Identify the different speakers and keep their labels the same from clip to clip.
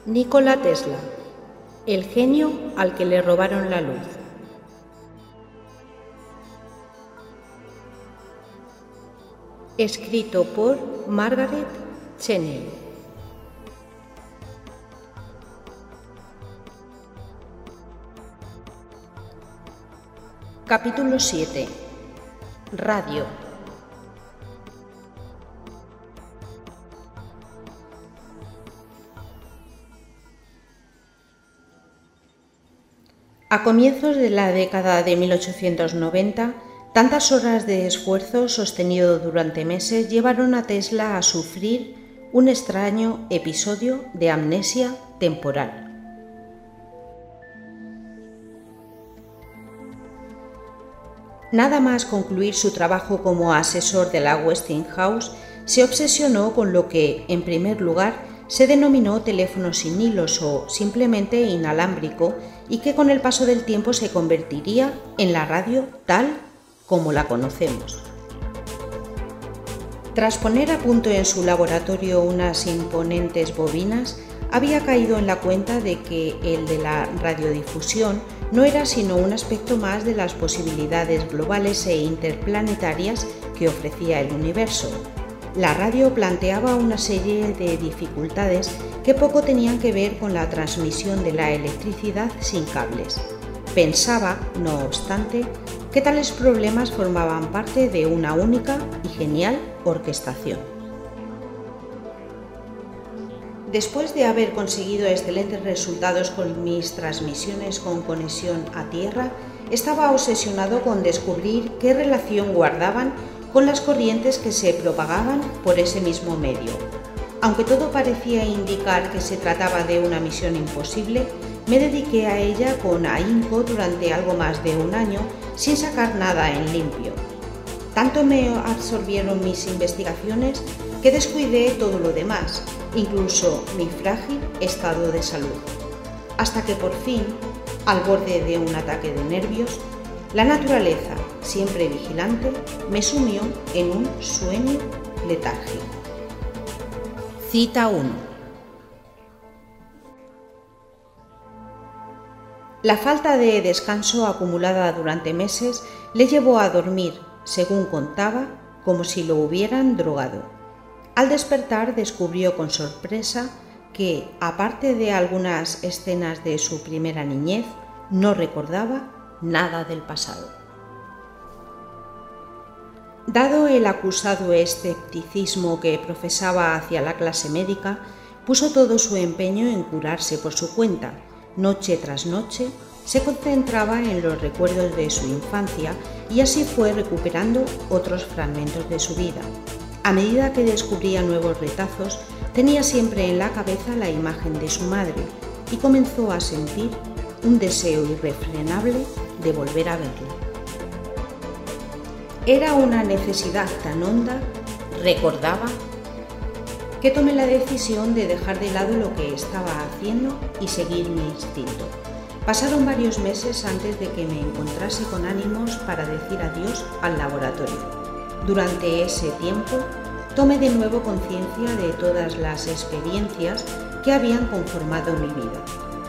Speaker 1: Nikola Tesla, el genio al que le robaron la luz. Escrito por Margaret Cheney. Capítulo 7. Radio. A comienzos de la década de 1890, tantas horas de esfuerzo sostenido durante meses llevaron a Tesla a sufrir un extraño episodio de amnesia temporal. Nada más concluir su trabajo como asesor de la Westinghouse, se obsesionó con lo que, en primer lugar, se denominó teléfono sin hilos o simplemente inalámbrico y que con el paso del tiempo se convertiría en la radio tal como la conocemos. Tras poner a punto en su laboratorio unas imponentes bobinas, había caído en la cuenta de que el de la radiodifusión no era sino un aspecto más de las posibilidades globales e interplanetarias que ofrecía el universo. La radio planteaba una serie de dificultades que poco tenían que ver con la transmisión de la electricidad sin cables. Pensaba, no obstante, que tales problemas formaban parte de una única y genial orquestación. Después de haber conseguido excelentes resultados con mis transmisiones con conexión a Tierra, estaba obsesionado con descubrir qué relación guardaban con las corrientes que se propagaban por ese mismo medio. Aunque todo parecía indicar que se trataba de una misión imposible, me dediqué a ella con ahínco durante algo más de un año sin sacar nada en limpio. Tanto me absorbieron mis investigaciones que descuidé todo lo demás, incluso mi frágil estado de salud, hasta que por fin, al borde de un ataque de nervios, la naturaleza, siempre vigilante, me sumió en un sueño letárgico. Cita 1. La falta de descanso acumulada durante meses le llevó a dormir, según contaba, como si lo hubieran drogado. Al despertar descubrió con sorpresa que, aparte de algunas escenas de su primera niñez, no recordaba nada del pasado. Dado el acusado escepticismo que profesaba hacia la clase médica, puso todo su empeño en curarse por su cuenta. Noche tras noche se concentraba en los recuerdos de su infancia y así fue recuperando otros fragmentos de su vida. A medida que descubría nuevos retazos, tenía siempre en la cabeza la imagen de su madre y comenzó a sentir un deseo irrefrenable de volver a verla. Era una necesidad tan honda, recordaba, que tomé la decisión de dejar de lado lo que estaba haciendo y seguir mi instinto. Pasaron varios meses antes de que me encontrase con ánimos para decir adiós al laboratorio. Durante ese tiempo, tomé de nuevo conciencia de todas las experiencias que habían conformado mi vida.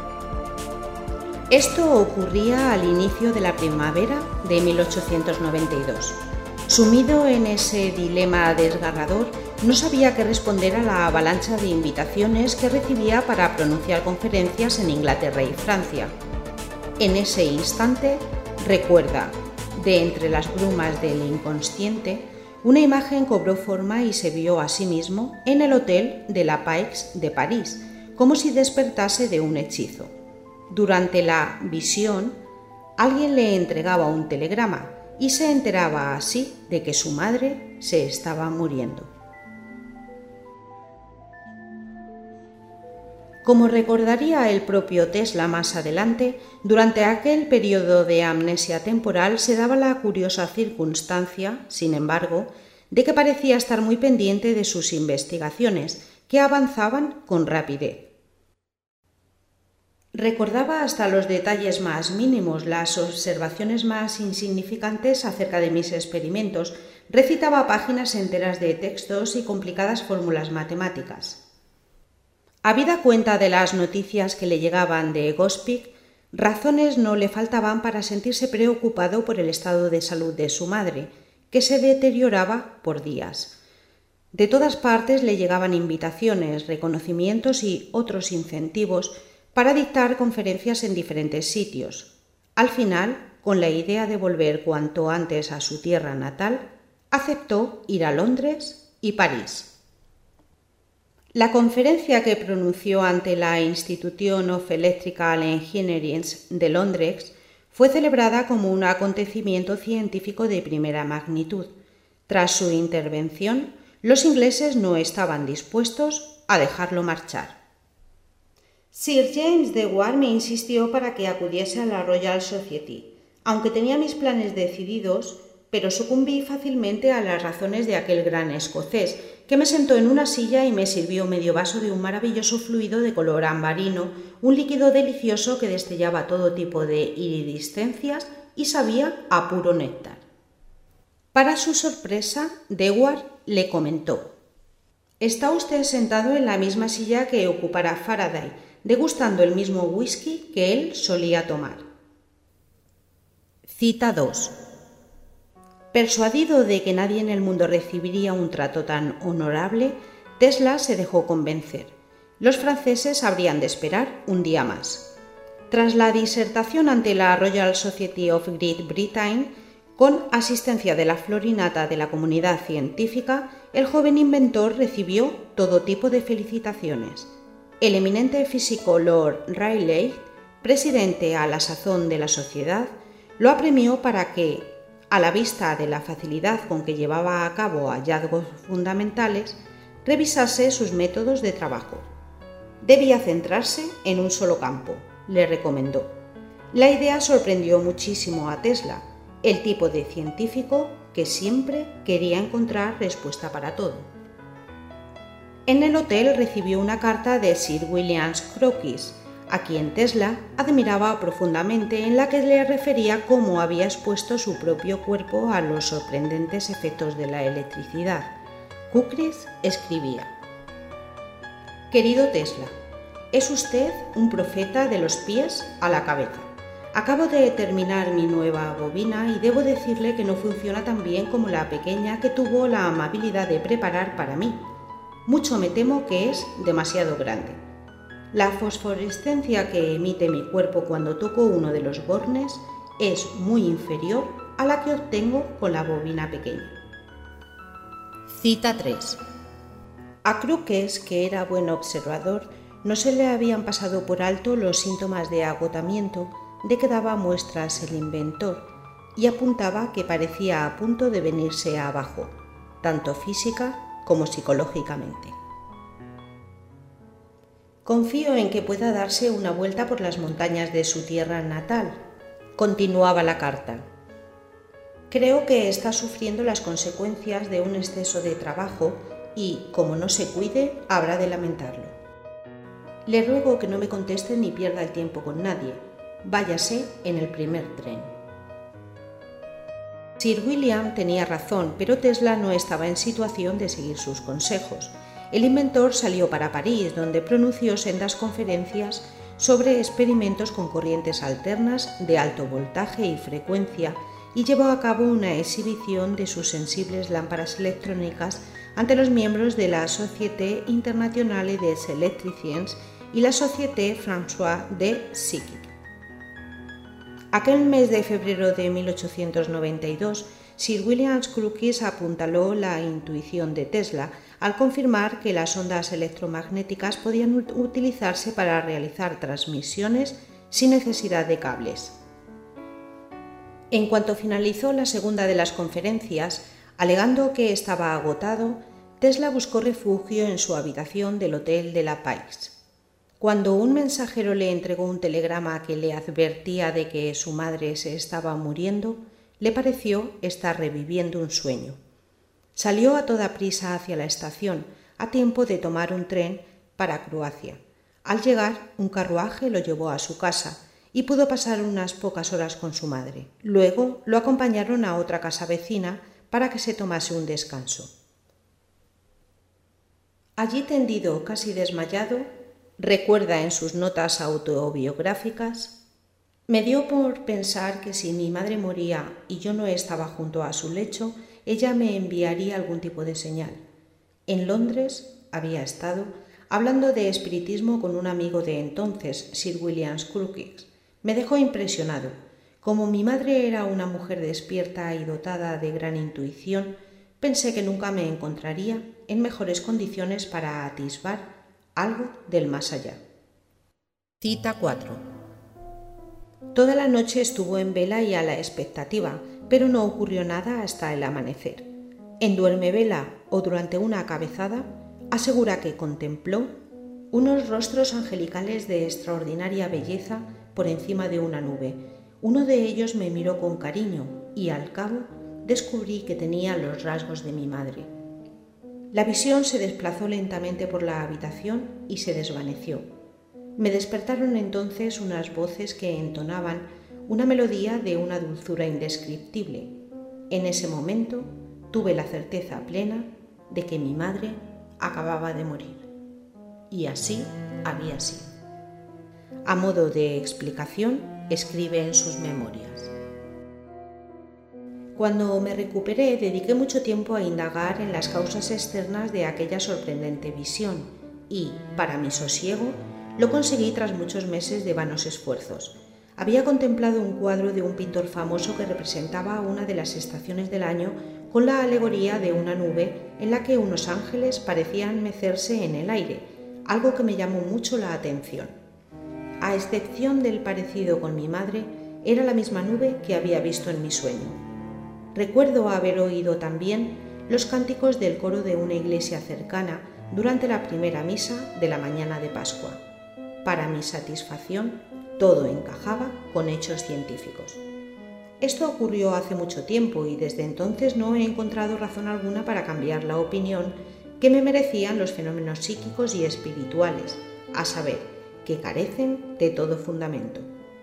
Speaker 1: Esto ocurría al inicio de la primavera de 1892. Sumido en ese dilema desgarrador, no sabía qué responder a la avalancha de invitaciones que recibía para pronunciar conferencias en Inglaterra y Francia. En ese instante, recuerda, de entre las brumas del inconsciente, una imagen cobró forma y se vio a sí mismo en el Hotel de la Paix de París, como si despertase de un hechizo. Durante la visión, alguien le entregaba un telegrama y se enteraba así de que su madre se estaba muriendo. Como recordaría el propio Tesla más adelante, durante aquel periodo de amnesia temporal se daba la curiosa circunstancia, sin embargo, de que parecía estar muy pendiente de sus investigaciones, que avanzaban con rapidez. Recordaba hasta los detalles más mínimos, las observaciones más insignificantes acerca de mis experimentos, recitaba páginas enteras de textos y complicadas fórmulas matemáticas. Habida cuenta de las noticias que le llegaban de Gospic, razones no le faltaban para sentirse preocupado por el estado de salud de su madre, que se deterioraba por días. De todas partes le llegaban invitaciones, reconocimientos y otros incentivos para dictar conferencias en diferentes sitios. Al final, con la idea de volver cuanto antes a su tierra natal, aceptó ir a Londres y París. La conferencia que pronunció ante la Institution of Electrical Engineers de Londres fue celebrada como un acontecimiento científico de primera magnitud. Tras su intervención, los ingleses no estaban dispuestos a dejarlo marchar. Sir James Dewar me insistió para que acudiese a la Royal Society, aunque tenía mis planes decididos, pero sucumbí fácilmente a las razones de aquel gran escocés, que me sentó en una silla y me sirvió medio vaso de un maravilloso fluido de color ambarino, un líquido delicioso que destellaba todo tipo de iridiscencias y sabía a puro néctar. Para su sorpresa, Dewar le comentó: «Está usted sentado en la misma silla que ocupara Faraday, degustando el mismo whisky que él solía tomar». Cita 2. Persuadido de que nadie en el mundo recibiría un trato tan honorable, Tesla se dejó convencer. Los franceses habrían de esperar un día más. Tras la disertación ante la Royal Society of Great Britain, con asistencia de la florinata de la comunidad científica, el joven inventor recibió todo tipo de felicitaciones. El eminente físico Lord Rayleigh, presidente a la sazón de la sociedad, lo apremió para que, a la vista de la facilidad con que llevaba a cabo hallazgos fundamentales, revisase sus métodos de trabajo. Debía centrarse en un solo campo, le recomendó. La idea sorprendió muchísimo a Tesla, el tipo de científico que siempre quería encontrar respuesta para todo. En el hotel recibió una carta de Sir William Crookes, a quien Tesla admiraba profundamente, en la que le refería cómo había expuesto su propio cuerpo a los sorprendentes efectos de la electricidad. Crookes escribía: «Querido Tesla, es usted un profeta de los pies a la cabeza. Acabo de terminar mi nueva bobina y debo decirle que no funciona tan bien como la pequeña que tuvo la amabilidad de preparar para mí. Mucho me temo que es demasiado grande. La fosforescencia que emite mi cuerpo cuando toco uno de los bornes es muy inferior a la que obtengo con la bobina pequeña». Cita 3. A Crookes, que era buen observador, no se le habían pasado por alto los síntomas de agotamiento de que daba muestras el inventor, y apuntaba que parecía a punto de venirse abajo, tanto física como psicológicamente. «Confío en que pueda darse una vuelta por las montañas de su tierra natal», continuaba la carta. «Creo que está sufriendo las consecuencias de un exceso de trabajo y, como no se cuide, habrá de lamentarlo. Le ruego que no me conteste ni pierda el tiempo con nadie. Váyase en el primer tren». Sir William tenía razón, pero Tesla no estaba en situación de seguir sus consejos. El inventor salió para París, donde pronunció sendas conferencias sobre experimentos con corrientes alternas de alto voltaje y frecuencia, y llevó a cabo una exhibición de sus sensibles lámparas electrónicas ante los miembros de la Société Internationale des Electriciens y la Société Françoise de Psychique. Aquel mes de febrero de 1892, Sir William Crookes apuntaló la intuición de Tesla al confirmar que las ondas electromagnéticas podían utilizarse para realizar transmisiones sin necesidad de cables. En cuanto finalizó la segunda de las conferencias, alegando que estaba agotado, Tesla buscó refugio en su habitación del Hotel de la Paix. Cuando un mensajero le entregó un telegrama que le advertía de que su madre se estaba muriendo, le pareció estar reviviendo un sueño. Salió a toda prisa hacia la estación, a tiempo de tomar un tren para Croacia. Al llegar, un carruaje lo llevó a su casa y pudo pasar unas pocas horas con su madre. Luego lo acompañaron a otra casa vecina para que se tomase un descanso. Allí tendido, casi desmayado, recuerda en sus notas autobiográficas: me dio por pensar que si mi madre moría y yo no estaba junto a su lecho, ella me enviaría algún tipo de señal. En Londres había estado hablando de espiritismo con un amigo de entonces, Sir William Crookes. Me dejó impresionado. Como mi madre era una mujer despierta y dotada de gran intuición, pensé que nunca me encontraría en mejores condiciones para atisbar algo del más allá. Cita 4. Toda la noche estuvo en vela y a la expectativa, pero no ocurrió nada hasta el amanecer. En duermevela o durante una cabezada, asegura que contempló unos rostros angelicales de extraordinaria belleza por encima de una nube. Uno de ellos me miró con cariño y al cabo descubrí que tenía los rasgos de mi madre. La visión se desplazó lentamente por la habitación y se desvaneció. Me despertaron entonces unas voces que entonaban una melodía de una dulzura indescriptible. En ese momento tuve la certeza plena de que mi madre acababa de morir. Y así había sido. A modo de explicación, escribe en sus memorias: cuando me recuperé, dediqué mucho tiempo a indagar en las causas externas de aquella sorprendente visión y, para mi sosiego, lo conseguí tras muchos meses de vanos esfuerzos. Había contemplado un cuadro de un pintor famoso que representaba una de las estaciones del año con la alegoría de una nube en la que unos ángeles parecían mecerse en el aire, algo que me llamó mucho la atención. A excepción del parecido con mi madre, era la misma nube que había visto en mi sueño. Recuerdo haber oído también los cánticos del coro de una iglesia cercana durante la primera misa de la mañana de Pascua. Para mi satisfacción, todo encajaba con hechos científicos. Esto ocurrió hace mucho tiempo y desde entonces no he encontrado razón alguna para cambiar la opinión que me merecían los fenómenos psíquicos y espirituales, a saber, que carecen de todo fundamento.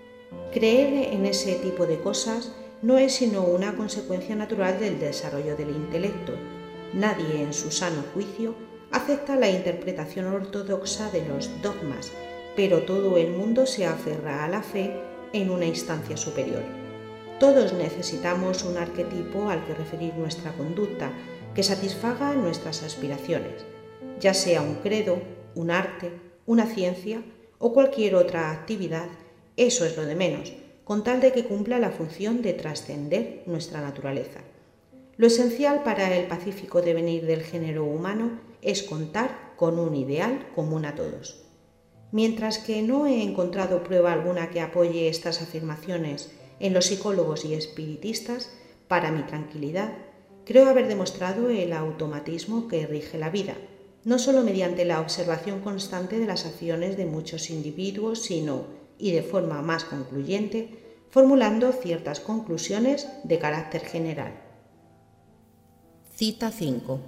Speaker 1: Creer en ese tipo de cosas no es sino una consecuencia natural del desarrollo del intelecto. Nadie en su sano juicio acepta la interpretación ortodoxa de los dogmas, pero todo el mundo se aferra a la fe en una instancia superior. Todos necesitamos un arquetipo al que referir nuestra conducta, que satisfaga nuestras aspiraciones, ya sea un credo, un arte, una ciencia o cualquier otra actividad. Eso es lo de menos, con tal de que cumpla la función de trascender nuestra naturaleza. Lo esencial para el pacífico devenir del género humano es contar con un ideal común a todos. Mientras que no he encontrado prueba alguna que apoye estas afirmaciones en los psicólogos y espiritistas, para mi tranquilidad, creo haber demostrado el automatismo que rige la vida, no solo mediante la observación constante de las acciones de muchos individuos, sino, y de forma más concluyente, formulando ciertas conclusiones de carácter general. Cita 5.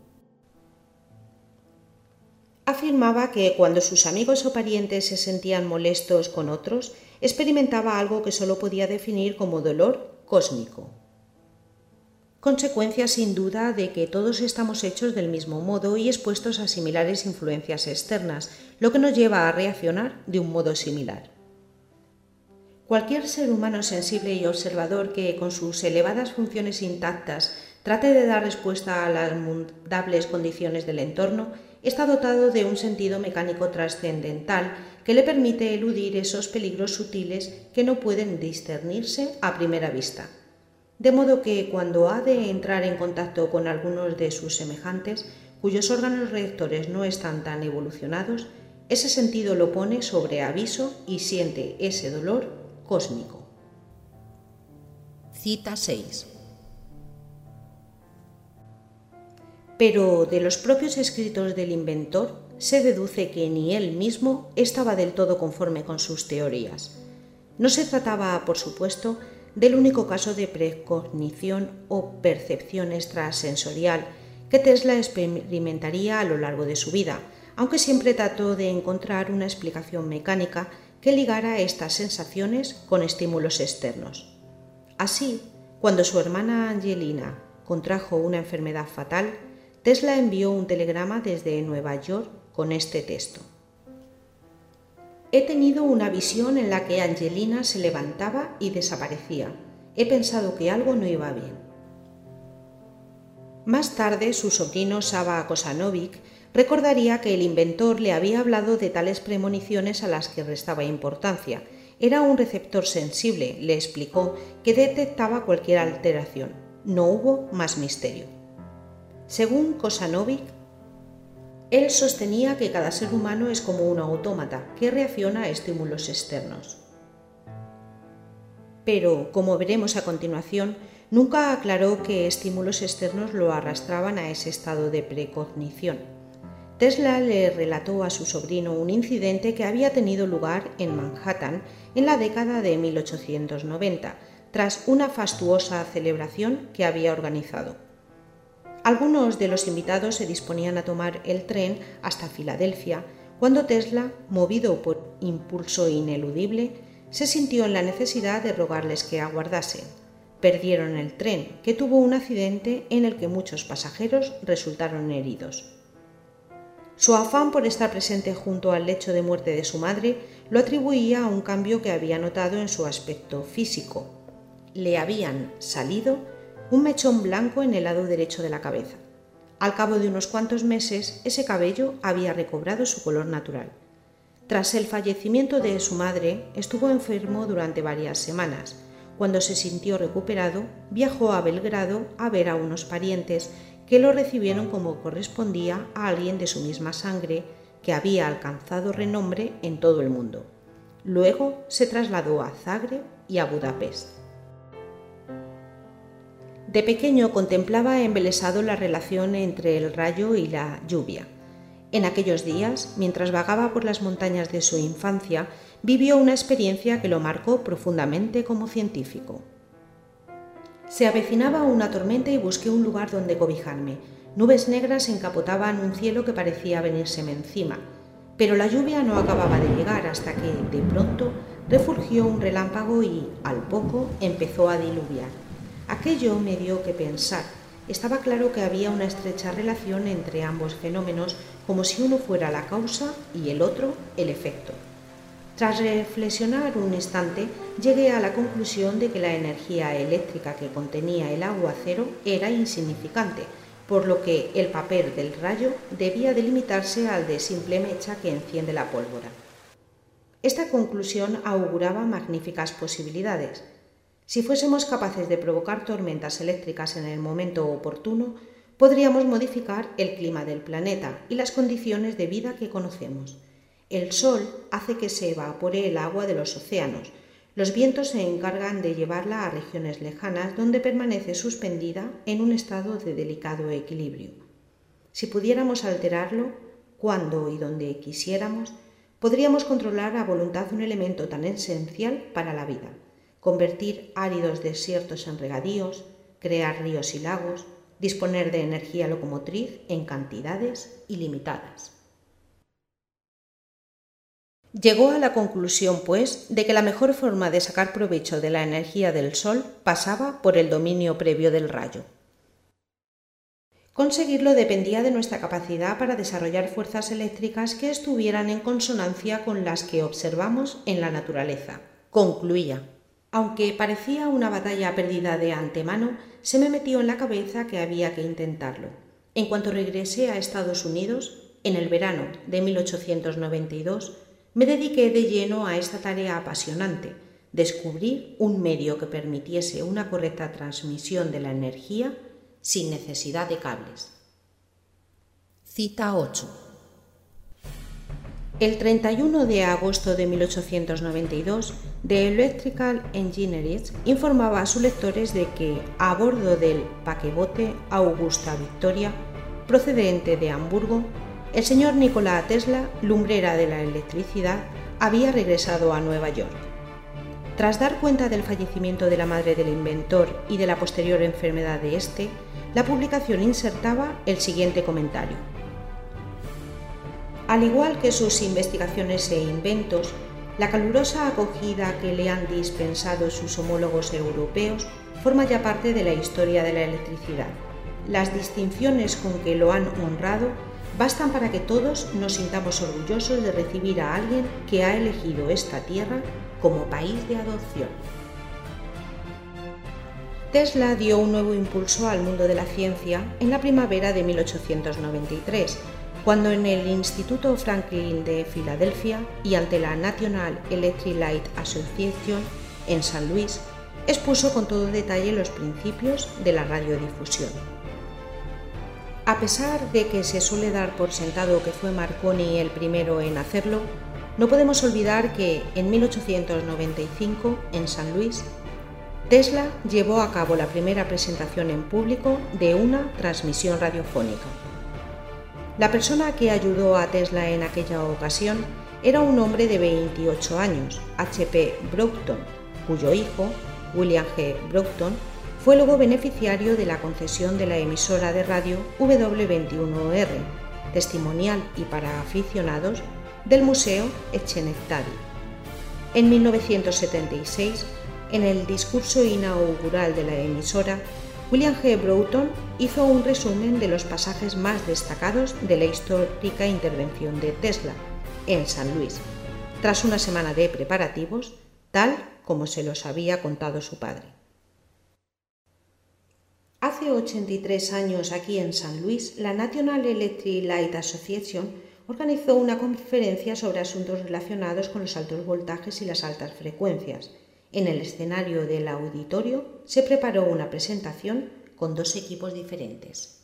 Speaker 1: Afirmaba que cuando sus amigos o parientes se sentían molestos con otros, experimentaba algo que solo podía definir como dolor cósmico. Consecuencia sin duda de que todos estamos hechos del mismo modo y expuestos a similares influencias externas, lo que nos lleva a reaccionar de un modo similar. Cualquier ser humano sensible y observador que, con sus elevadas funciones intactas, trate de dar respuesta a las mundables condiciones del entorno, está dotado de un sentido mecánico trascendental que le permite eludir esos peligros sutiles que no pueden discernirse a primera vista. De modo que cuando ha de entrar en contacto con algunos de sus semejantes, cuyos órganos receptores no están tan evolucionados, ese sentido lo pone sobre aviso y siente ese dolor cósmico. Cita 6. Pero de los propios escritos del inventor se deduce que ni él mismo estaba del todo conforme con sus teorías. No se trataba, por supuesto, del único caso de precognición o percepción extrasensorial que Tesla experimentaría a lo largo de su vida, aunque siempre trató de encontrar una explicación mecánica que ligara estas sensaciones con estímulos externos. Así, cuando su hermana Angelina contrajo una enfermedad fatal, Tesla envió un telegrama desde Nueva York con este texto: He tenido una visión en la que Angelina se levantaba y desaparecía. He pensado que algo no iba bien. Más tarde, su sobrino Sava Kosanovic recordaría que el inventor le había hablado de tales premoniciones a las que restaba importancia. Era un receptor sensible, le explicó, que detectaba cualquier alteración. No hubo más misterio. Según Kosanovic, él sostenía que cada ser humano es como un autómata que reacciona a estímulos externos. Pero, como veremos a continuación, nunca aclaró que estímulos externos lo arrastraban a ese estado de precognición. Tesla le relató a su sobrino un incidente que había tenido lugar en Manhattan en la década de 1890, tras una fastuosa celebración que había organizado. Algunos de los invitados se disponían a tomar el tren hasta Filadelfia, cuando Tesla, movido por impulso ineludible, se sintió en la necesidad de rogarles que aguardasen. Perdieron el tren, que tuvo un accidente en el que muchos pasajeros resultaron heridos. Su afán por estar presente junto al lecho de muerte de su madre lo atribuía a un cambio que había notado en su aspecto físico. Le habían salido un mechón blanco en el lado derecho de la cabeza. Al cabo de unos cuantos meses, ese cabello había recobrado su color natural. Tras el fallecimiento de su madre, estuvo enfermo durante varias semanas. Cuando se sintió recuperado, viajó a Belgrado a ver a unos parientes que lo recibieron como correspondía a alguien de su misma sangre que había alcanzado renombre en todo el mundo. Luego se trasladó a Zagreb y a Budapest. De pequeño contemplaba embelesado la relación entre el rayo y la lluvia. En aquellos días, mientras vagaba por las montañas de su infancia, vivió una experiencia que lo marcó profundamente como científico. Se avecinaba una tormenta y busqué un lugar donde cobijarme. Nubes negras encapotaban un cielo que parecía venírseme encima, pero la lluvia no acababa de llegar hasta que, de pronto, refulgió un relámpago y, al poco, empezó a diluviar. Aquello me dio que pensar. Estaba claro que había una estrecha relación entre ambos fenómenos, como si uno fuera la causa y el otro el efecto. Tras reflexionar un instante, llegué a la conclusión de que la energía eléctrica que contenía el aguacero era insignificante, por lo que el papel del rayo debía delimitarse al de simple mecha que enciende la pólvora. Esta conclusión auguraba magníficas posibilidades. Si fuésemos capaces de provocar tormentas eléctricas en el momento oportuno, podríamos modificar el clima del planeta y las condiciones de vida que conocemos. El sol hace que se evapore el agua de los océanos. Los vientos se encargan de llevarla a regiones lejanas donde permanece suspendida en un estado de delicado equilibrio. Si pudiéramos alterarlo, cuando y donde quisiéramos, podríamos controlar a voluntad un elemento tan esencial para la vida, convertir áridos desiertos en regadíos, crear ríos y lagos, disponer de energía locomotriz en cantidades ilimitadas. Llegó a la conclusión, pues, de que la mejor forma de sacar provecho de la energía del Sol pasaba por el dominio previo del rayo. Conseguirlo dependía de nuestra capacidad para desarrollar fuerzas eléctricas que estuvieran en consonancia con las que observamos en la naturaleza, concluía. Aunque parecía una batalla perdida de antemano, se me metió en la cabeza que había que intentarlo. En cuanto regresé a Estados Unidos, en el verano de 1892, me dediqué de lleno a esta tarea apasionante, descubrir un medio que permitiese una correcta transmisión de la energía sin necesidad de cables. Cita 8. El 31 de agosto de 1892, The Electrical Engineer informaba a sus lectores de que, a bordo del paquebote Augusta Victoria, procedente de Hamburgo, el señor Nikola Tesla, lumbrera de la electricidad, había regresado a Nueva York. Tras dar cuenta del fallecimiento de la madre del inventor y de la posterior enfermedad de éste, la publicación insertaba el siguiente comentario. Al igual que sus investigaciones e inventos, la calurosa acogida que le han dispensado sus homólogos europeos forma ya parte de la historia de la electricidad. Las distinciones con que lo han honrado bastan para que todos nos sintamos orgullosos de recibir a alguien que ha elegido esta tierra como país de adopción. Tesla dio un nuevo impulso al mundo de la ciencia en la primavera de 1893, cuando en el Instituto Franklin de Filadelfia y ante la National Electric Light Association en San Luis, expuso con todo detalle los principios de la radiodifusión. A pesar de que se suele dar por sentado que fue Marconi el primero en hacerlo, no podemos olvidar que en 1895, en San Luis, Tesla llevó a cabo la primera presentación en público de una transmisión radiofónica. La persona que ayudó a Tesla en aquella ocasión era un hombre de 28 años, H.P. Broughton, cuyo hijo, William G. Broughton, fue luego beneficiario de la concesión de la emisora de radio W21R, testimonial y para aficionados, del Museo Schenectady. En 1976, en el discurso inaugural de la emisora, William G. Broughton hizo un resumen de los pasajes más destacados de la histórica intervención de Tesla en San Luis, tras una semana de preparativos, tal como se los había contado su padre. Hace 83 años, aquí en San Luis, la National Electric Light Association organizó una conferencia sobre asuntos relacionados con los altos voltajes y las altas frecuencias. En el escenario del auditorio se preparó una presentación con dos equipos diferentes.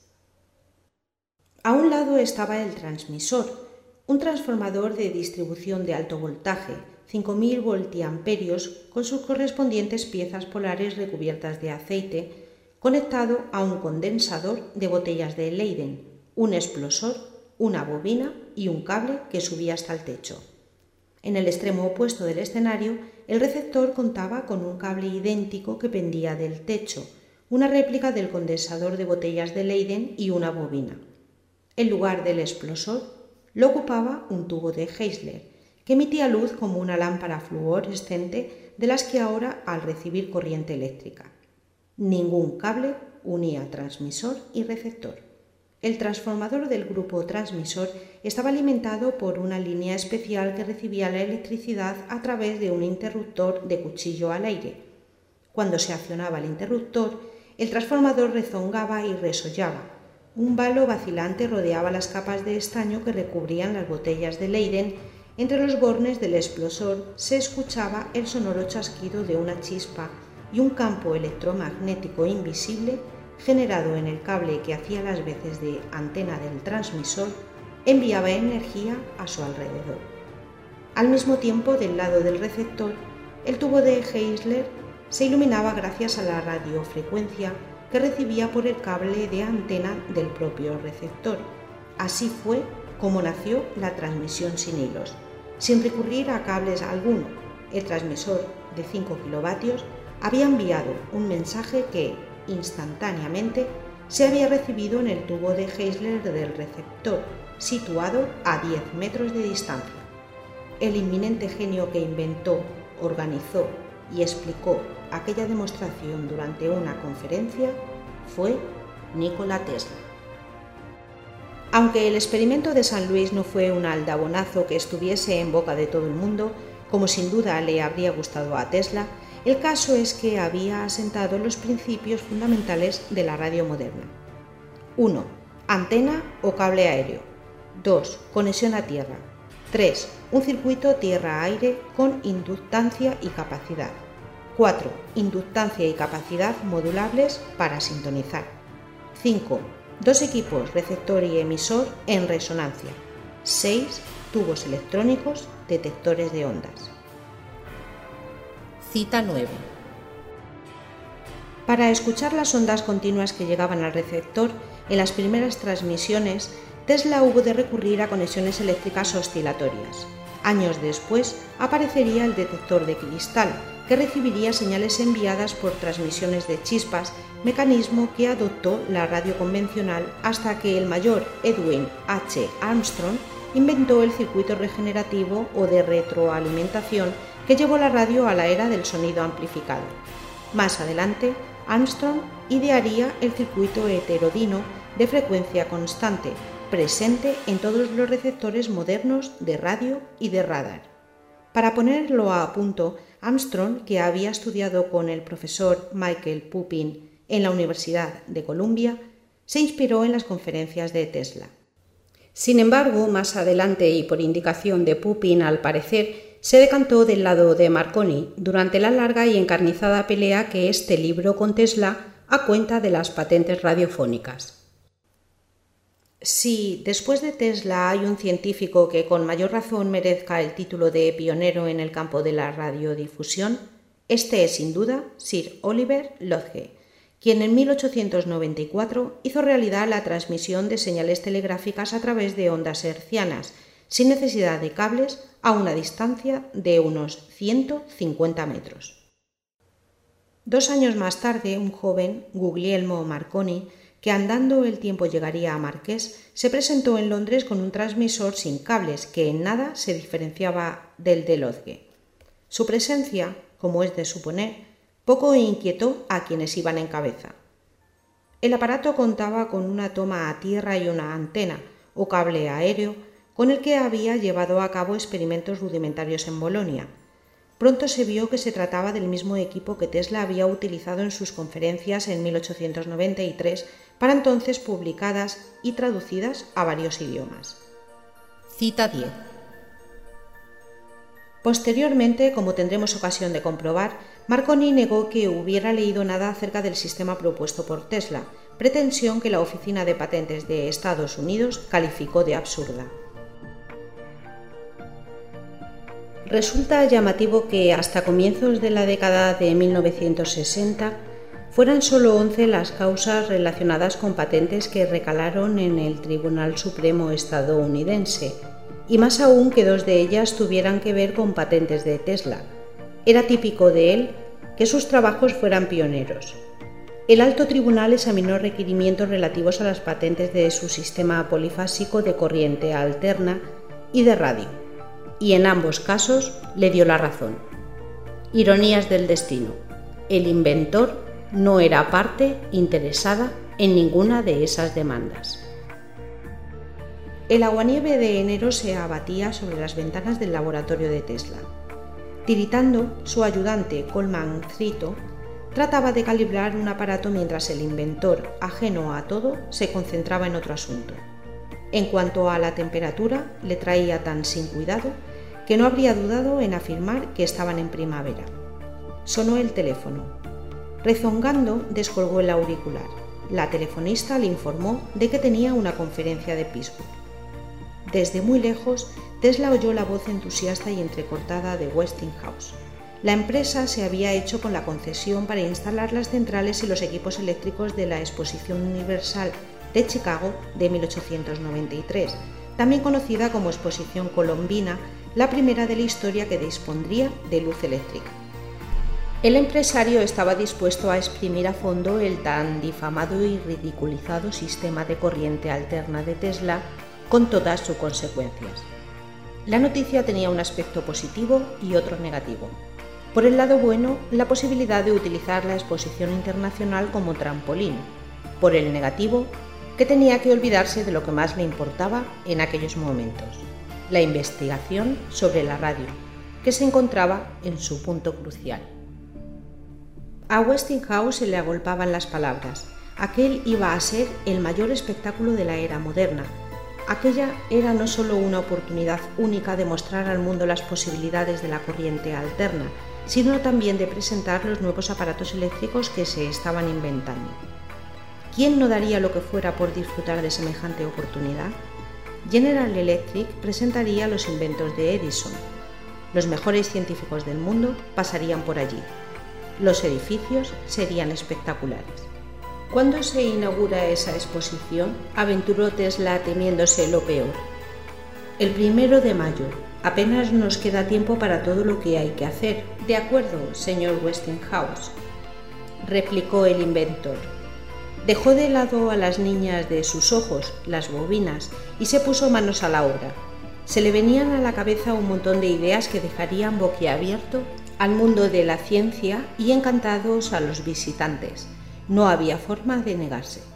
Speaker 1: A un lado estaba el transmisor, un transformador de distribución de alto voltaje, 5.000 voltiamperios con sus correspondientes piezas polares recubiertas de aceite, conectado a un condensador de botellas de Leyden, un explosor, una bobina y un cable que subía hasta el techo. En el extremo opuesto del escenario, el receptor contaba con un cable idéntico que pendía del techo, una réplica del condensador de botellas de Leyden y una bobina. En lugar del explosor, lo ocupaba un tubo de Heisler, que emitía luz como una lámpara fluorescente de las que ahora al recibir corriente eléctrica. Ningún cable unía transmisor y receptor. El transformador del grupo transmisor estaba alimentado por una línea especial que recibía la electricidad a través de un interruptor de cuchillo al aire. Cuando se accionaba el interruptor, el transformador rezongaba y resollaba. Un valo vacilante rodeaba las capas de estaño que recubrían las botellas de Leyden. Entre los bornes del explosor se escuchaba el sonoro chasquido de una chispa y un campo electromagnético invisible generado en el cable que hacía las veces de antena del transmisor, enviaba energía a su alrededor. Al mismo tiempo, del lado del receptor, el tubo de Heisler se iluminaba gracias a la radiofrecuencia que recibía por el cable de antena del propio receptor. Así fue como nació la transmisión sin hilos. Sin recurrir a cables alguno, el transmisor de 5 kilovatios había enviado un mensaje que, instantáneamente, se había recibido en el tubo de Heisler del receptor, situado a 10 metros de distancia. El inminente genio que inventó, organizó y explicó aquella demostración durante una conferencia fue Nikola Tesla. Aunque el experimento de San Luis no fue un aldabonazo que estuviese en boca de todo el mundo, como sin duda le habría gustado a Tesla, el caso es que había asentado los principios fundamentales de la radio moderna. 1. Antena o cable aéreo. 2. Conexión a tierra. 3. Un circuito tierra-aire con inductancia y capacidad. 4. Inductancia y capacidad modulables para sintonizar. 5. Dos equipos receptor y emisor en resonancia. 6. Tubos electrónicos, detectores de ondas. Cita 9. Para escuchar las ondas continuas que llegaban al receptor, en las primeras transmisiones, Tesla hubo de recurrir a conexiones eléctricas oscilatorias. Años después, aparecería el detector de cristal, que recibiría señales enviadas por transmisiones de chispas, mecanismo que adoptó la radio convencional hasta que el mayor Edwin H. Armstrong inventó el circuito regenerativo o de retroalimentación que llevó la radio a la era del sonido amplificado. Más adelante, Armstrong idearía el circuito heterodino de frecuencia constante, presente en todos los receptores modernos de radio y de radar. Para ponerlo a punto, Armstrong, que había estudiado con el profesor Michael Pupin en la Universidad de Columbia, se inspiró en las conferencias de Tesla. Sin embargo, más adelante y por indicación de Pupin, al parecer, se decantó del lado de Marconi durante la larga y encarnizada pelea que éste libró con Tesla a cuenta de las patentes radiofónicas. Si después de Tesla hay un científico que con mayor razón merezca el título de pionero en el campo de la radiodifusión, este es sin duda Sir Oliver Lodge, quien en 1894 hizo realidad la transmisión de señales telegráficas a través de ondas hertzianas, sin necesidad de cables, a una distancia de unos 150 metros. 2 años más tarde, un joven, Guglielmo Marconi, que andando el tiempo llegaría a Marqués, se presentó en Londres con un transmisor sin cables que en nada se diferenciaba del de Lodge. Su presencia, como es de suponer, poco inquietó a quienes iban en cabeza. El aparato contaba con una toma a tierra y una antena, o cable aéreo, con el que había llevado a cabo experimentos rudimentarios en Bolonia. Pronto se vio que se trataba del mismo equipo que Tesla había utilizado en sus conferencias en 1893, para entonces publicadas y traducidas a varios idiomas. Cita 10. Posteriormente, como tendremos ocasión de comprobar, Marconi negó que hubiera leído nada acerca del sistema propuesto por Tesla, pretensión que la Oficina de Patentes de Estados Unidos calificó de absurda. Resulta llamativo que hasta comienzos de la década de 1960 fueran solo 11 las causas relacionadas con patentes que recalaron en el Tribunal Supremo estadounidense, y más aún que 2 de ellas tuvieran que ver con patentes de Tesla. Era típico de él que sus trabajos fueran pioneros. El alto tribunal examinó requerimientos relativos a las patentes de su sistema polifásico de corriente alterna y de radio, y en ambos casos le dio la razón. Ironías del destino. El inventor no era parte interesada en ninguna de esas demandas. El aguanieve de enero se abatía sobre las ventanas del laboratorio de Tesla. Tiritando, su ayudante, Coleman Thrito, trataba de calibrar un aparato mientras el inventor, ajeno a todo, se concentraba en otro asunto. En cuanto a la temperatura, le traía tan sin cuidado que no habría dudado en afirmar que estaban en primavera. Sonó el teléfono. Rezongando, descolgó el auricular. La telefonista le informó de que tenía una conferencia de Pittsburgh. Desde muy lejos, Tesla oyó la voz entusiasta y entrecortada de Westinghouse. La empresa se había hecho con la concesión para instalar las centrales y los equipos eléctricos de la Exposición Universal de Chicago de 1893, también conocida como Exposición Colombina, la primera de la historia que dispondría de luz eléctrica. El empresario estaba dispuesto a exprimir a fondo el tan difamado y ridiculizado sistema de corriente alterna de Tesla con todas sus consecuencias. La noticia tenía un aspecto positivo y otro negativo. Por el lado bueno, la posibilidad de utilizar la exposición internacional como trampolín. Por el negativo, que tenía que olvidarse de lo que más le importaba en aquellos momentos, la investigación sobre la radio, que se encontraba en su punto crucial. A Westinghouse se le agolpaban las palabras. Aquel iba a ser el mayor espectáculo de la era moderna. Aquella era no solo una oportunidad única de mostrar al mundo las posibilidades de la corriente alterna, sino también de presentar los nuevos aparatos eléctricos que se estaban inventando. ¿Quién no daría lo que fuera por disfrutar de semejante oportunidad? General Electric presentaría los inventos de Edison. Los mejores científicos del mundo pasarían por allí. Los edificios serían espectaculares. ¿Cuándo se inaugura esa exposición?, aventuró Tesla temiéndose lo peor. El 1 de mayo. Apenas nos queda tiempo para todo lo que hay que hacer. De acuerdo, señor Westinghouse, replicó el inventor. Dejó de lado a las niñas de sus ojos, las bobinas, y se puso manos a la obra. Se le venían a la cabeza un montón de ideas que dejarían boquiabierto al mundo de la ciencia y encantados a los visitantes. No había forma de negarse.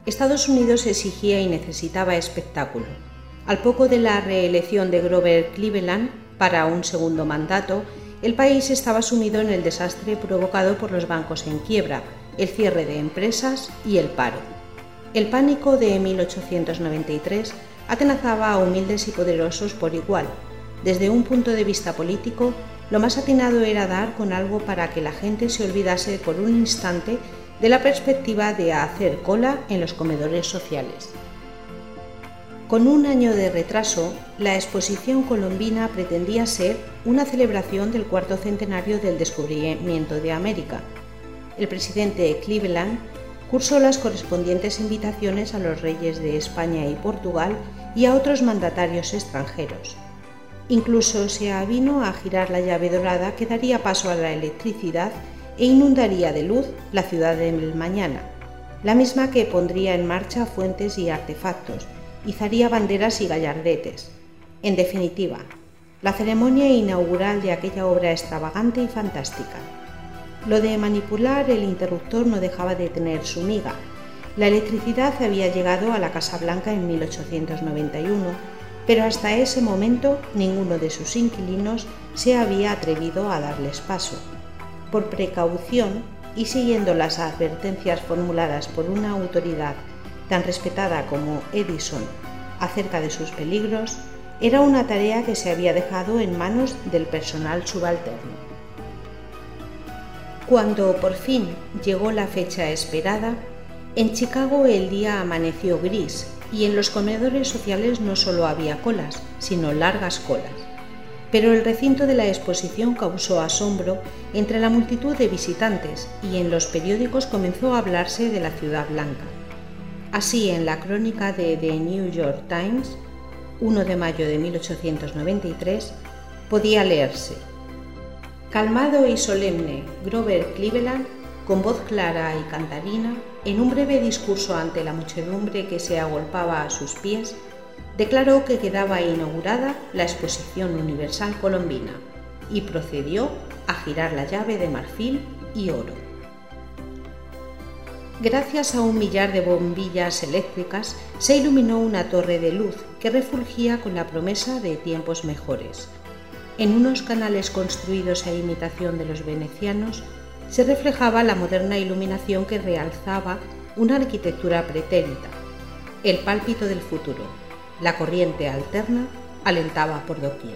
Speaker 1: Estados Unidos exigía y necesitaba espectáculo. Al poco de la reelección de Grover Cleveland para un segundo mandato, el país estaba sumido en el desastre provocado por los bancos en quiebra, el cierre de empresas y el paro. El pánico de 1893 atenazaba a humildes y poderosos por igual. Desde un punto de vista político, lo más atinado era dar con algo para que la gente se olvidase por un instante de la perspectiva de hacer cola en los comedores sociales. Con un año de retraso, la exposición colombina pretendía ser una celebración del cuarto centenario del descubrimiento de América. El presidente Cleveland cursó las correspondientes invitaciones a los reyes de España y Portugal y a otros mandatarios extranjeros. Incluso se avino a girar la llave dorada que daría paso a la electricidad e inundaría de luz la ciudad del mañana, la misma que pondría en marcha fuentes y artefactos, izaría banderas y gallardetes. En definitiva, la ceremonia inaugural de aquella obra extravagante y fantástica. Lo de manipular el interruptor no dejaba de tener su miga. La electricidad había llegado a la Casa Blanca en 1891, pero hasta ese momento ninguno de sus inquilinos se había atrevido a darles paso. Por precaución y siguiendo las advertencias formuladas por una autoridad tan respetada como Edison acerca de sus peligros, era una tarea que se había dejado en manos del personal subalterno. Cuando por fin llegó la fecha esperada, en Chicago el día amaneció gris y en los comedores sociales no solo había colas, sino largas colas. Pero el recinto de la exposición causó asombro entre la multitud de visitantes y en los periódicos comenzó a hablarse de la Ciudad Blanca. Así, en la crónica de The New York Times, 1 de mayo de 1893, podía leerse: calmado y solemne, Grover Cleveland, con voz clara y cantarina, en un breve discurso ante la muchedumbre que se agolpaba a sus pies, declaró que quedaba inaugurada la Exposición Universal Colombina y procedió a girar la llave de marfil y oro. Gracias a un millar de bombillas eléctricas se iluminó una torre de luz que refulgía con la promesa de tiempos mejores. En unos canales construidos a imitación de los venecianos se reflejaba la moderna iluminación que realzaba una arquitectura pretérita. El pálpito del futuro, la corriente alterna, alentaba por doquier.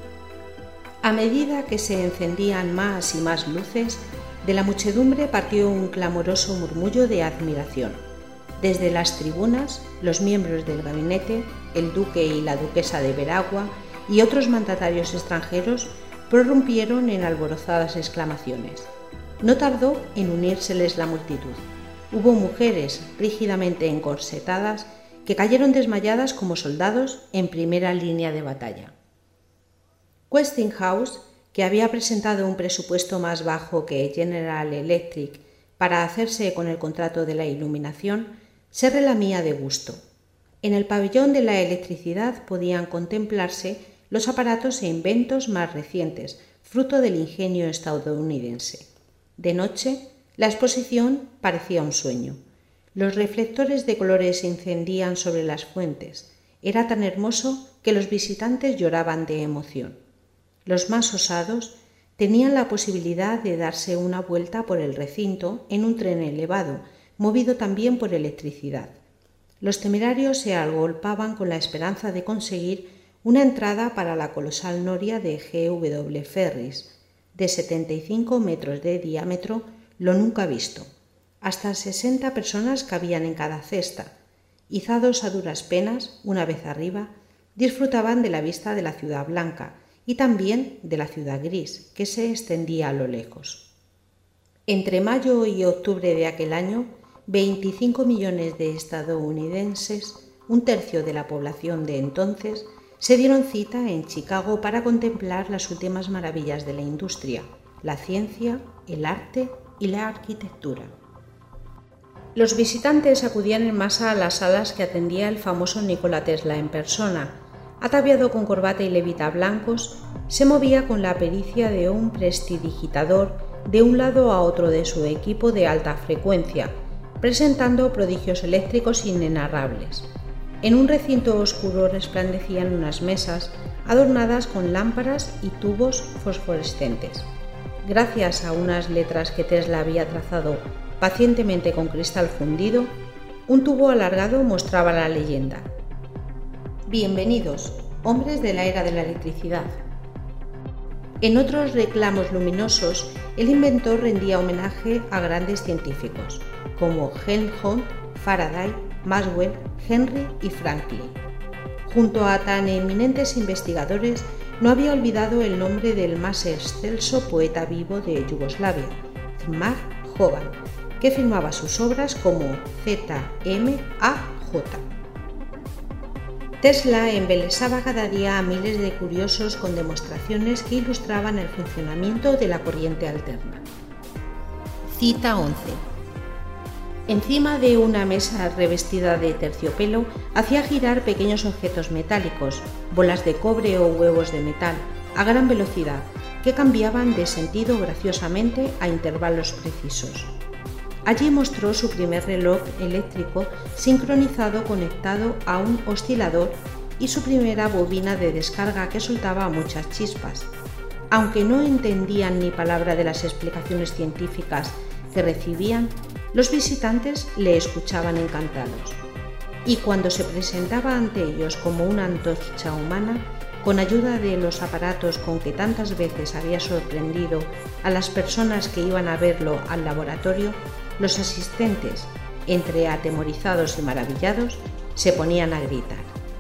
Speaker 1: A medida que se encendían más y más luces, de la muchedumbre partió un clamoroso murmullo de admiración. Desde las tribunas, los miembros del gabinete, el duque y la duquesa de Veragua y otros mandatarios extranjeros prorrumpieron en alborozadas exclamaciones. No tardó en unírseles la multitud. Hubo mujeres rígidamente encorsetadas que cayeron desmayadas como soldados en primera línea de batalla. Westinghouse, que había presentado un presupuesto más bajo que General Electric para hacerse con el contrato de la iluminación, se relamía de gusto. En el pabellón de la electricidad podían contemplarse los aparatos e inventos más recientes, fruto del ingenio estadounidense. De noche, la exposición parecía un sueño. Los reflectores de colores se encendían sobre las fuentes. Era tan hermoso que los visitantes lloraban de emoción. Los más osados tenían la posibilidad de darse una vuelta por el recinto en un tren elevado, movido también por electricidad. Los temerarios se agolpaban con la esperanza de conseguir una entrada para la colosal noria de G.W. Ferris, de 75 metros de diámetro, lo nunca visto. Hasta 60 personas cabían en cada cesta. Izados a duras penas, una vez arriba, disfrutaban de la vista de la Ciudad Blanca y también de la Ciudad Gris, que se extendía a lo lejos. Entre mayo y octubre de aquel año, 25 millones de estadounidenses, un tercio de la población de entonces, se dieron cita en Chicago para contemplar las últimas maravillas de la industria, la ciencia, el arte y la arquitectura. Los visitantes acudían en masa a las salas que atendía el famoso Nikola Tesla en persona. Ataviado con corbata y levita blancos, se movía con la pericia de un prestidigitador de un lado a otro de su equipo de alta frecuencia, presentando prodigios eléctricos inenarrables. En un recinto oscuro resplandecían unas mesas adornadas con lámparas y tubos fosforescentes. Gracias a unas letras que Tesla había trazado pacientemente con cristal fundido, un tubo alargado mostraba la leyenda: Bienvenidos, hombres de la era de la electricidad. En otros reclamos luminosos, el inventor rendía homenaje a grandes científicos, como Helmholtz, Faraday, Maxwell, Henry y Franklin. Junto a tan eminentes investigadores, no había olvidado el nombre del más excelso poeta vivo de Yugoslavia, Zmaj Jovan, que firmaba sus obras como ZMAJ. Tesla embelesaba cada día a miles de curiosos con demostraciones que ilustraban el funcionamiento de la corriente alterna. Cita 11. Encima de una mesa revestida de terciopelo, hacía girar pequeños objetos metálicos, bolas de cobre o huevos de metal, a gran velocidad, que cambiaban de sentido graciosamente a intervalos precisos. Allí mostró su primer reloj eléctrico sincronizado conectado a un oscilador y su primera bobina de descarga que soltaba muchas chispas. Aunque no entendían ni palabra de las explicaciones científicas que recibían, los visitantes le escuchaban encantados. Y cuando se presentaba ante ellos como una antorcha humana, con ayuda de los aparatos con que tantas veces había sorprendido a las personas que iban a verlo al laboratorio, los asistentes, entre atemorizados y maravillados, se ponían a gritar.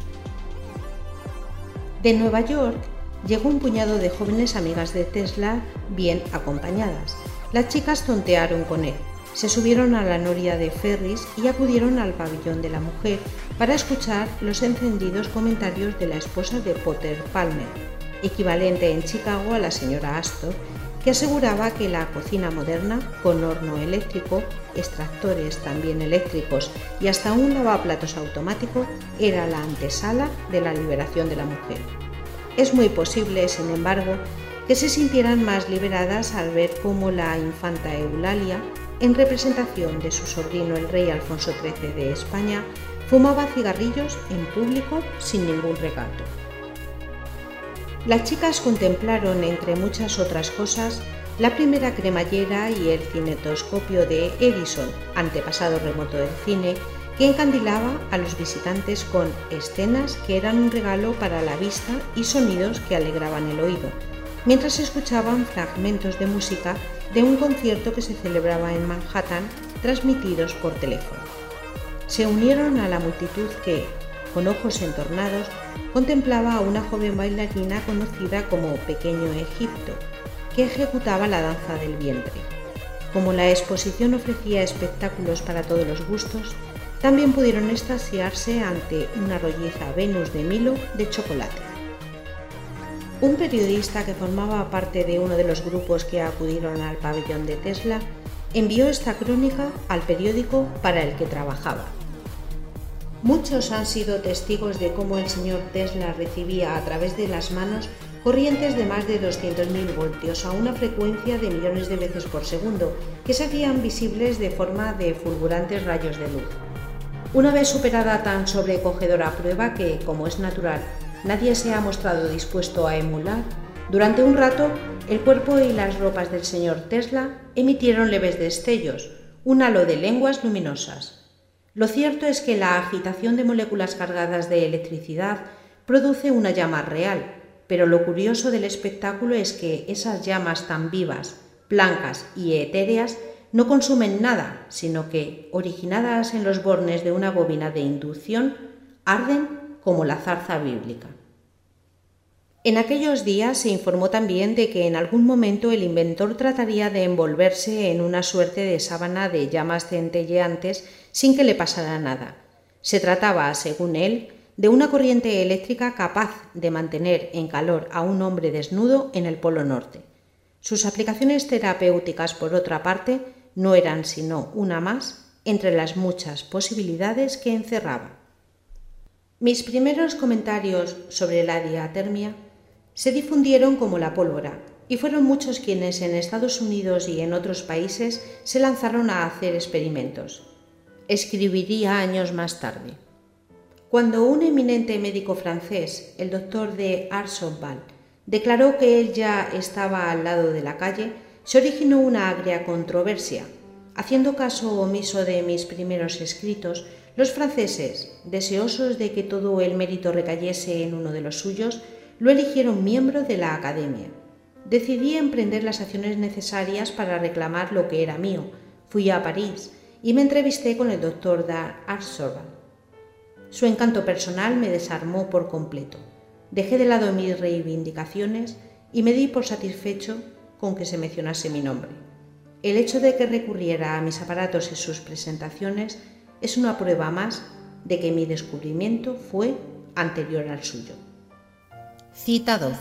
Speaker 1: De Nueva York llegó un puñado de jóvenes amigas de Tesla bien acompañadas. Las chicas tontearon con él, se subieron a la noria de ferries y acudieron al pabellón de la mujer para escuchar los encendidos comentarios de la esposa de Potter Palmer, equivalente en Chicago a la señora Astor, que aseguraba que la cocina moderna, con horno eléctrico, extractores también eléctricos y hasta un lavaplatos automático, era la antesala de la liberación de la mujer. Es muy posible, sin embargo, que se sintieran más liberadas al ver cómo la infanta Eulalia, en representación de su sobrino el rey Alfonso XIII de España, fumaba cigarrillos en público sin ningún recato. Las chicas contemplaron, entre muchas otras cosas, la primera cremallera y el cinetoscopio de Edison, antepasado remoto del cine, que encandilaba a los visitantes con escenas que eran un regalo para la vista y sonidos que alegraban el oído, mientras escuchaban fragmentos de música de un concierto que se celebraba en Manhattan, transmitidos por teléfono. Se unieron a la multitud que, con ojos entornados, contemplaba a una joven bailarina conocida como Pequeño Egipto, que ejecutaba la danza del vientre. Como la exposición ofrecía espectáculos para todos los gustos, también pudieron extasiarse ante una rolliza Venus de Milo de chocolate. Un periodista que formaba parte de uno de los grupos que acudieron al pabellón de Tesla envió esta crónica al periódico para el que trabajaba. Muchos han sido testigos de cómo el señor Tesla recibía a través de las manos corrientes de más de 200.000 voltios a una frecuencia de millones de veces por segundo, que se hacían visibles de forma de fulgurantes rayos de luz. Una vez superada tan sobrecogedora prueba que, como es natural, nadie se ha mostrado dispuesto a emular, durante un rato el cuerpo y las ropas del señor Tesla emitieron leves destellos, un halo de lenguas luminosas. Lo cierto es que la agitación de moléculas cargadas de electricidad produce una llama real, pero lo curioso del espectáculo es que esas llamas tan vivas, blancas y etéreas no consumen nada, sino que, originadas en los bornes de una bobina de inducción, arden como la zarza bíblica. En aquellos días se informó también de que en algún momento el inventor trataría de envolverse en una suerte de sábana de llamas centelleantes sin que le pasara nada. Se trataba, según él, de una corriente eléctrica capaz de mantener en calor a un hombre desnudo en el Polo Norte. Sus aplicaciones terapéuticas, por otra parte, no eran sino una más entre las muchas posibilidades que encerraba. Mis primeros comentarios sobre la diatermia se difundieron como la pólvora, y fueron muchos quienes en Estados Unidos y en otros países se lanzaron a hacer experimentos. escribiría años más tarde. Cuando un eminente médico francés, el doctor de Arsonval, declaró que él ya estaba al lado de la calle, se originó una agria controversia. Haciendo caso omiso de mis primeros escritos, los franceses, deseosos de que todo el mérito recayese en uno de los suyos, lo eligieron miembro de la Academia. Decidí emprender las acciones necesarias para reclamar lo que era mío. Fui a París y me entrevisté con el doctor d'Arsonval. Su encanto personal me desarmó por completo. Dejé de lado mis reivindicaciones y me di por satisfecho con que se mencionase mi nombre. El hecho de que recurriera a mis aparatos en sus presentaciones es una prueba más de que mi descubrimiento fue anterior al suyo. Cita 12.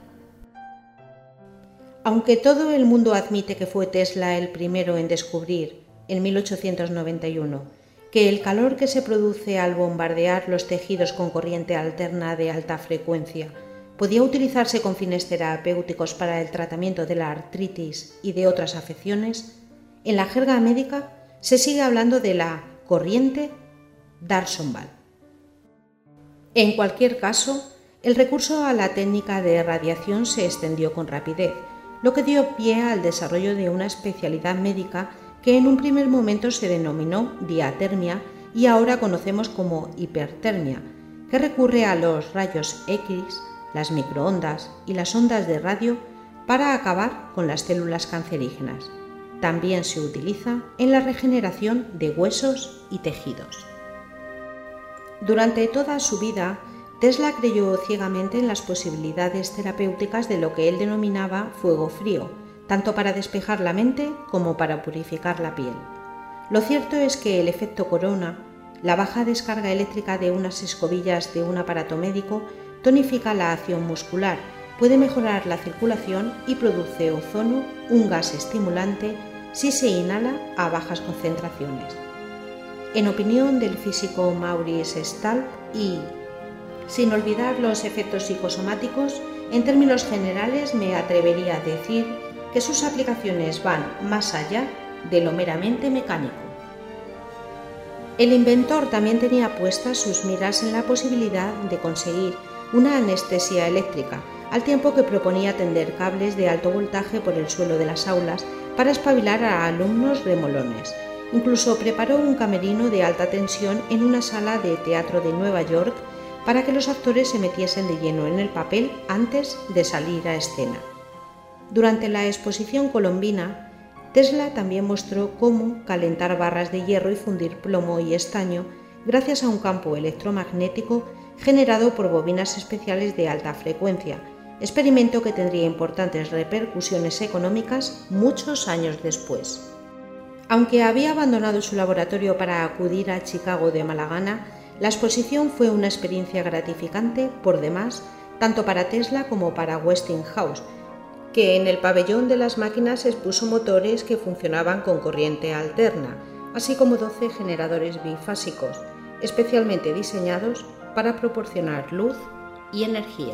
Speaker 1: Aunque todo el mundo admite que fue Tesla el primero en descubrir, en 1891, que el calor que se produce al bombardear los tejidos con corriente alterna de alta frecuencia podía utilizarse con fines terapéuticos para el tratamiento de la artritis y de otras afecciones, en la jerga médica se sigue hablando de la corriente d'Arsonval. En cualquier caso, el recurso a la técnica de radiación se extendió con rapidez, lo que dio pie al desarrollo de una especialidad médica que en un primer momento se denominó diatermia y ahora conocemos como hipertermia, que recurre a los rayos X, las microondas y las ondas de radio para acabar con las células cancerígenas. También se utiliza en la regeneración de huesos y tejidos. Durante toda su vida, Tesla creyó ciegamente en las posibilidades terapéuticas de lo que él denominaba fuego frío, tanto para despejar la mente como para purificar la piel. Lo cierto es que el efecto corona, la baja descarga eléctrica de unas escobillas de un aparato médico, tonifica la acción muscular, puede mejorar la circulación y produce ozono, un gas estimulante, si se inhala a bajas concentraciones. En opinión del físico Maurice Stahl y, sin olvidar los efectos psicosomáticos, en términos generales me atrevería a decir que sus aplicaciones van más allá de lo meramente mecánico. El inventor también tenía puestas sus miras en la posibilidad de conseguir una anestesia eléctrica, al tiempo que proponía tender cables de alto voltaje por el suelo de las aulas para espabilar a alumnos remolones. Incluso preparó un camerino de alta tensión en una sala de teatro de Nueva York para que los actores se metiesen de lleno en el papel antes de salir a escena. Durante la exposición colombina, Tesla también mostró cómo calentar barras de hierro y fundir plomo y estaño gracias a un campo electromagnético generado por bobinas especiales de alta frecuencia, experimento que tendría importantes repercusiones económicas muchos años después. Aunque había abandonado su laboratorio para acudir a Chicago de mala gana, la exposición fue una experiencia gratificante por demás, tanto para Tesla como para Westinghouse, que en el pabellón de las máquinas expuso motores que funcionaban con corriente alterna, así como 12 generadores bifásicos, especialmente diseñados para proporcionar luz y energía.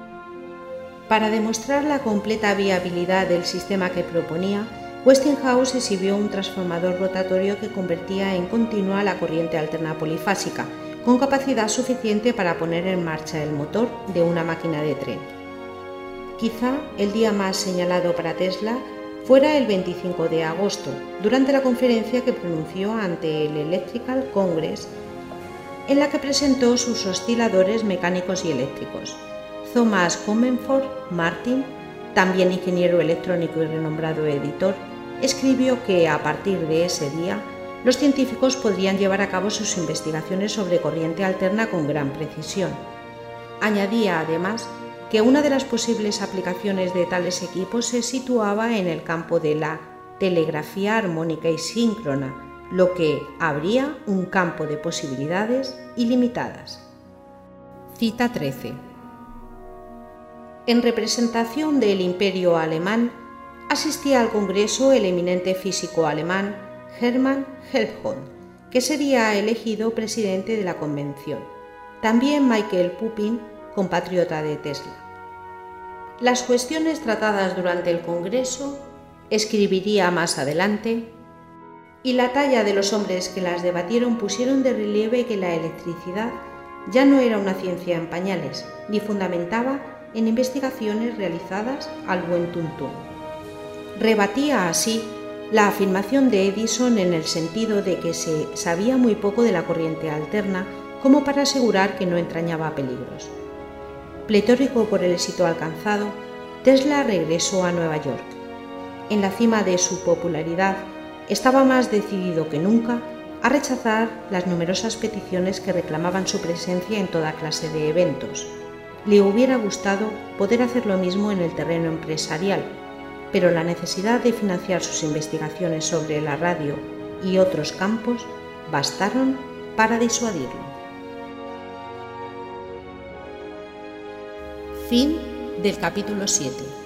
Speaker 1: Para demostrar la completa viabilidad del sistema que proponía, Westinghouse exhibió un transformador rotatorio que convertía en continua la corriente alterna polifásica, con capacidad suficiente para poner en marcha el motor de una máquina de tren. Quizá el día más señalado para Tesla fuera el 25 de agosto, durante la conferencia que pronunció ante el Electrical Congress, en la que presentó sus osciladores mecánicos y eléctricos. Thomas Comerford Martin, también ingeniero electrónico y renombrado editor, escribió que a partir de ese día los científicos podrían llevar a cabo sus investigaciones sobre corriente alterna con gran precisión. Añadía además que una de las posibles aplicaciones de tales equipos se situaba en el campo de la telegrafía armónica y síncrona, lo que abría un campo de posibilidades ilimitadas. Cita 13. En representación del Imperio alemán, asistía al Congreso el eminente físico alemán Hermann Helmholtz, que sería elegido presidente de la convención. También Michael Pupin, compatriota de Tesla. Las cuestiones tratadas durante el Congreso, escribiría más adelante, y la talla de los hombres que las debatieron pusieron de relieve que la electricidad ya no era una ciencia en pañales, ni fundamentaba en investigaciones realizadas al buen tuntún. Rebatía así la afirmación de Edison en el sentido de que se sabía muy poco de la corriente alterna como para asegurar que no entrañaba peligros. Pletórico por el éxito alcanzado, Tesla regresó a Nueva York. En la cima de su popularidad, estaba más decidido que nunca a rechazar las numerosas peticiones que reclamaban su presencia en toda clase de eventos. Le hubiera gustado poder hacer lo mismo en el terreno empresarial, pero la necesidad de financiar sus investigaciones sobre la radio y otros campos bastaron para disuadirlo. Fin del capítulo 7.